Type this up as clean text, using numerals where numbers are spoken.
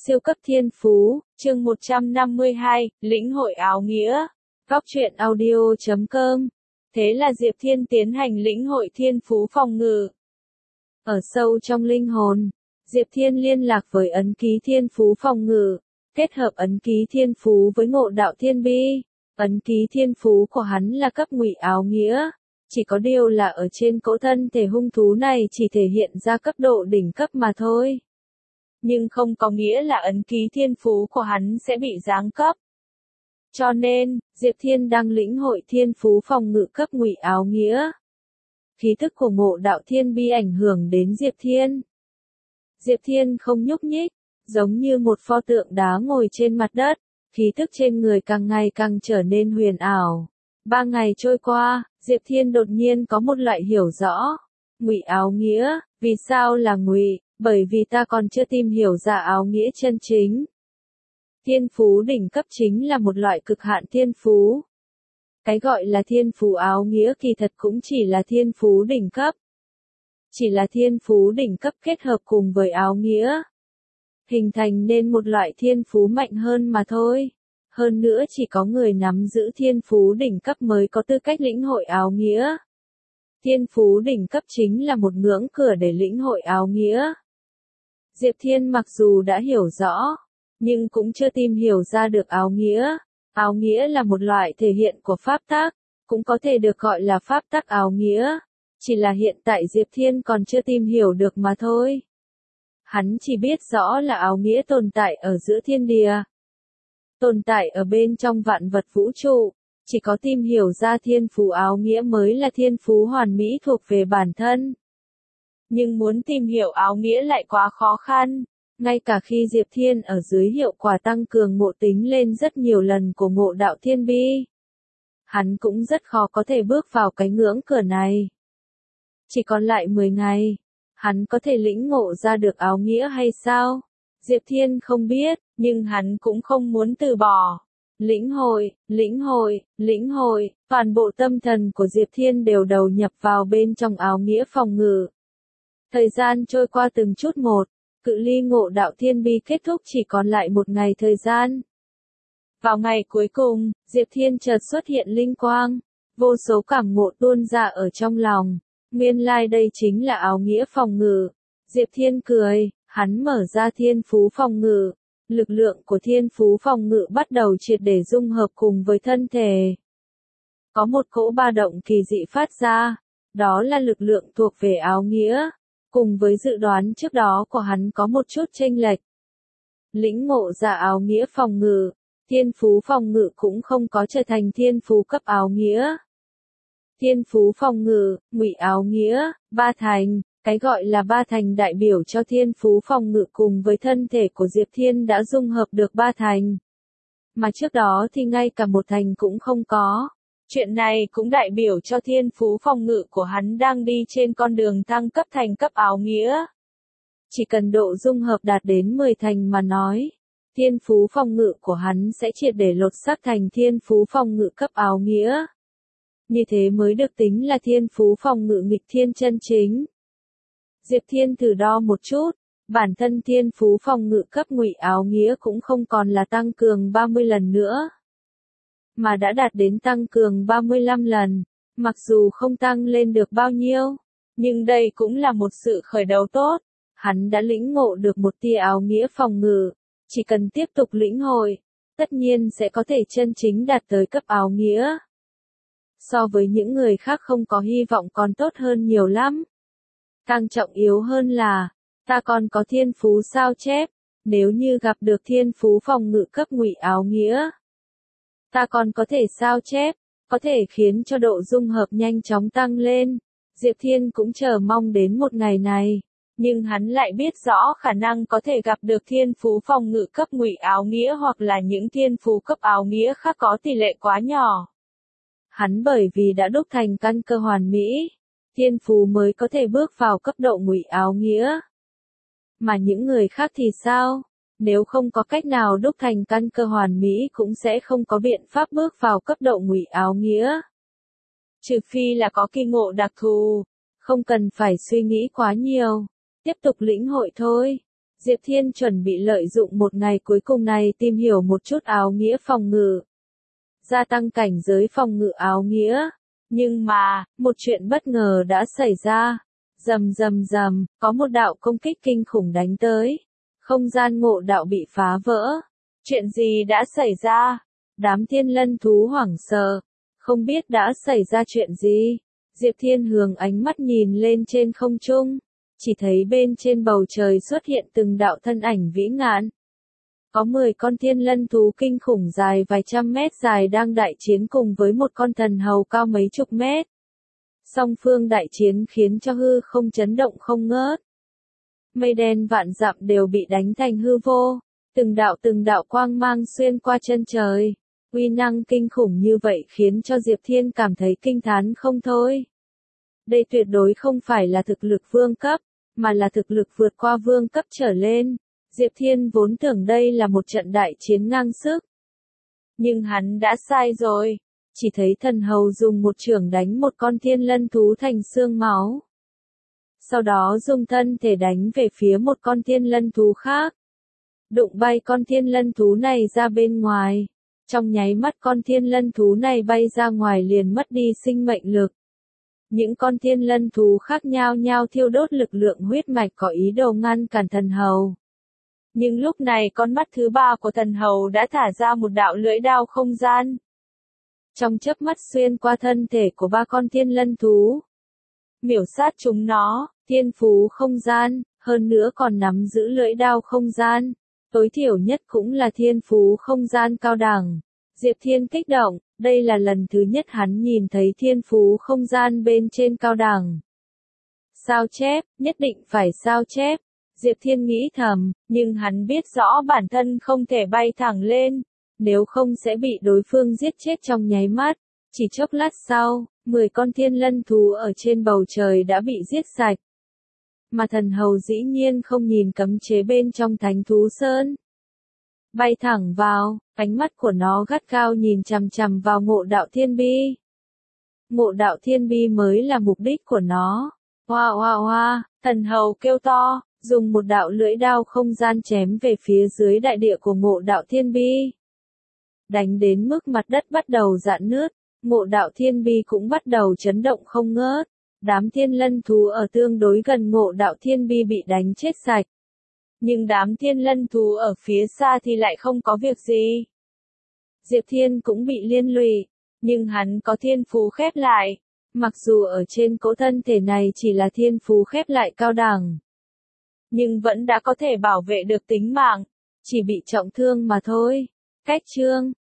Siêu cấp thiên phú, chương 152, lĩnh hội áo nghĩa. Góc truyện audio.com. Thế là Diệp Thiên tiến hành lĩnh hội thiên phú phòng ngự. Ở sâu trong linh hồn, Diệp Thiên liên lạc với ấn ký thiên phú phòng ngự, kết hợp ấn ký thiên phú với ngộ đạo thiên bi. Ấn ký thiên phú của hắn là cấp ngụy áo nghĩa, chỉ có điều là ở trên cỗ thân thể hung thú này chỉ thể hiện ra cấp độ đỉnh cấp mà thôi. Nhưng không có nghĩa là ấn ký thiên phú của hắn sẽ bị giáng cấp. Cho nên, Diệp Thiên đang lĩnh hội thiên phú phòng ngự cấp ngụy áo nghĩa. Khí tức của ngộ đạo thiên bi ảnh hưởng đến Diệp Thiên. Diệp Thiên không nhúc nhích, giống như một pho tượng đá ngồi trên mặt đất, khí tức trên người càng ngày càng trở nên huyền ảo. 3 ngày trôi qua, Diệp Thiên đột nhiên có một loại hiểu rõ. Ngụy áo nghĩa, vì sao là ngụy? Bởi vì ta còn chưa tìm hiểu ra áo nghĩa chân chính. Thiên phú đỉnh cấp chính là một loại cực hạn thiên phú. Cái gọi là thiên phú áo nghĩa kỳ thật cũng chỉ là thiên phú đỉnh cấp. Chỉ là thiên phú đỉnh cấp kết hợp cùng với áo nghĩa, hình thành nên một loại thiên phú mạnh hơn mà thôi. Hơn nữa chỉ có người nắm giữ thiên phú đỉnh cấp mới có tư cách lĩnh hội áo nghĩa. Thiên phú đỉnh cấp chính là một ngưỡng cửa để lĩnh hội áo nghĩa. Diệp Thiên mặc dù đã hiểu rõ, nhưng cũng chưa tìm hiểu ra được áo nghĩa. Áo nghĩa là một loại thể hiện của pháp tắc, cũng có thể được gọi là pháp tắc áo nghĩa. Chỉ là hiện tại Diệp Thiên còn chưa tìm hiểu được mà thôi. Hắn chỉ biết rõ là áo nghĩa tồn tại ở giữa thiên địa, tồn tại ở bên trong vạn vật vũ trụ. Chỉ có tìm hiểu ra thiên phú áo nghĩa mới là thiên phú hoàn mỹ thuộc về bản thân. Nhưng muốn tìm hiểu áo nghĩa lại quá khó khăn. Ngay cả khi Diệp Thiên ở dưới hiệu quả tăng cường ngộ tính lên rất nhiều lần của ngộ đạo thiên bi, hắn cũng rất khó có thể bước vào cái ngưỡng cửa này. Chỉ còn lại 10 ngày, hắn có thể lĩnh ngộ ra được áo nghĩa hay sao? Diệp Thiên không biết, nhưng hắn cũng không muốn từ bỏ. Lĩnh hội, lĩnh hội, lĩnh hội, toàn bộ tâm thần của Diệp Thiên đều đầu nhập vào bên trong áo nghĩa phòng ngự. Thời gian trôi qua từng chút một, cự ly ngộ đạo thiên bi kết thúc chỉ còn lại 1 ngày thời gian. Vào ngày cuối cùng, Diệp Thiên chợt xuất hiện linh quang, vô số cảm ngộ tuôn ra ở trong lòng. Nguyên lai đây chính là áo nghĩa phòng ngự. Diệp Thiên cười, hắn mở ra thiên phú phòng ngự. Lực lượng của thiên phú phòng ngự bắt đầu triệt để dung hợp cùng với thân thể. Có một cỗ ba động kỳ dị phát ra, đó là lực lượng thuộc về áo nghĩa. Cùng với dự đoán trước đó của hắn có một chút chênh lệch. Lĩnh ngộ ra áo nghĩa phòng ngự, thiên phú phòng ngự cũng không có trở thành thiên phú cấp áo nghĩa. Thiên phú phòng ngự, ngụy áo nghĩa, 3 thành, cái gọi là 3 thành đại biểu cho thiên phú phòng ngự cùng với thân thể của Diệp Thiên đã dung hợp được 3 thành. Mà trước đó thì ngay cả 1 thành cũng không có. Chuyện này cũng đại biểu cho thiên phú phòng ngự của hắn đang đi trên con đường thăng cấp thành cấp áo nghĩa. Chỉ cần độ dung hợp đạt đến 10 thành mà nói, thiên phú phòng ngự của hắn sẽ triệt để lột xác thành thiên phú phòng ngự cấp áo nghĩa. Như thế mới được tính là thiên phú phòng ngự nghịch thiên chân chính. Diệp Thiên thử đo một chút, bản thân thiên phú phòng ngự cấp ngụy áo nghĩa cũng không còn là tăng cường 30 lần nữa, mà đã đạt đến tăng cường 35 lần. Mặc dù không tăng lên được bao nhiêu, nhưng đây cũng là một sự khởi đầu tốt. Hắn đã lĩnh ngộ được một tia áo nghĩa phòng ngự, chỉ cần tiếp tục lĩnh hội, tất nhiên sẽ có thể chân chính đạt tới cấp áo nghĩa. So với những người khác không có hy vọng còn tốt hơn nhiều lắm. Càng trọng yếu hơn là, ta còn có thiên phú sao chép, nếu như gặp được thiên phú phòng ngự cấp ngụy áo nghĩa, ta còn có thể sao chép, có thể khiến cho độ dung hợp nhanh chóng tăng lên. Diệp Thiên cũng chờ mong đến một ngày này, nhưng hắn lại biết rõ khả năng có thể gặp được thiên phú phòng ngự cấp ngụy áo nghĩa hoặc là những thiên phú cấp áo nghĩa khác có tỷ lệ quá nhỏ. Hắn bởi vì đã đúc thành căn cơ hoàn mỹ, thiên phú mới có thể bước vào cấp độ ngụy áo nghĩa. Mà những người khác thì sao? Nếu không có cách nào đúc thành căn cơ hoàn mỹ cũng sẽ không có biện pháp bước vào cấp độ ngụy áo nghĩa. Trừ phi là có kỳ ngộ đặc thù, không cần phải suy nghĩ quá nhiều, tiếp tục lĩnh hội thôi. Diệp Thiên chuẩn bị lợi dụng một ngày cuối cùng này tìm hiểu một chút áo nghĩa phòng ngự. Gia tăng cảnh giới phòng ngự áo nghĩa. Nhưng mà, một chuyện bất ngờ đã xảy ra. Rầm rầm rầm, có một đạo công kích kinh khủng đánh tới. Không gian ngộ đạo bị phá vỡ. Chuyện gì đã xảy ra? Đám thiên lân thú hoảng sợ. Không biết đã xảy ra chuyện gì? Diệp Thiên hướng ánh mắt nhìn lên trên không trung. Chỉ thấy bên trên bầu trời xuất hiện từng đạo thân ảnh vĩ ngạn. Có 10 con thiên lân thú kinh khủng dài vài trăm mét dài đang đại chiến cùng với một con thần hầu cao mấy chục mét. Song phương đại chiến khiến cho hư không chấn động không ngớt. Mây đen vạn dặm đều bị đánh thành hư vô. Từng đạo quang mang xuyên qua chân trời. Uy năng kinh khủng như vậy khiến cho Diệp Thiên cảm thấy kinh thán không thôi. Đây tuyệt đối không phải là thực lực vương cấp, mà là thực lực vượt qua vương cấp trở lên. Diệp Thiên vốn tưởng đây là một trận đại chiến ngang sức. Nhưng hắn đã sai rồi. Chỉ thấy thần hầu dùng một chưởng đánh một con thiên lân thú thành xương máu. Sau đó dùng thân thể đánh về phía một con thiên lân thú khác. Đụng bay con thiên lân thú này ra bên ngoài. Trong nháy mắt con thiên lân thú này bay ra ngoài liền mất đi sinh mệnh lực. Những con thiên lân thú khác nhao nhao thiêu đốt lực lượng huyết mạch có ý đồ ngăn cản thần hầu. Nhưng lúc này con mắt thứ ba của thần hầu đã thả ra một đạo lưỡi đao không gian. Trong chớp mắt xuyên qua thân thể của ba con thiên lân thú. Miểu sát chúng nó, thiên phú không gian, hơn nữa còn nắm giữ lưỡi đao không gian. Tối thiểu nhất cũng là thiên phú không gian cao đẳng. Diệp Thiên kích động, đây là lần thứ nhất hắn nhìn thấy thiên phú không gian bên trên cao đẳng. Sao chép, nhất định phải sao chép. Diệp Thiên nghĩ thầm, nhưng hắn biết rõ bản thân không thể bay thẳng lên, nếu không sẽ bị đối phương giết chết trong nháy mắt. Chỉ chốc lát sau, 10 con thiên lân thú ở trên bầu trời đã bị giết sạch. Mà thần hầu dĩ nhiên không nhìn cấm chế bên trong thánh thú sơn. Bay thẳng vào, ánh mắt của nó gắt gao nhìn chằm chằm vào ngộ đạo thiên bi. Ngộ đạo thiên bi mới là mục đích của nó. Hoa hoa hoa, thần hầu kêu to, dùng một đạo lưỡi đao không gian chém về phía dưới đại địa của ngộ đạo thiên bi. Đánh đến mức mặt đất bắt đầu rạn nứt, ngộ đạo thiên bi cũng bắt đầu chấn động không ngớt. Đám thiên lân thú ở tương đối gần ngộ đạo thiên bi bị đánh chết sạch. Nhưng đám thiên lân thú ở phía xa thì lại không có việc gì. Diệp Thiên cũng bị liên lụy, nhưng hắn có thiên phú khép lại. Mặc dù ở trên cỗ thân thể này chỉ là thiên phú khép lại cao đẳng, nhưng vẫn đã có thể bảo vệ được tính mạng, chỉ bị trọng thương mà thôi. Cách chương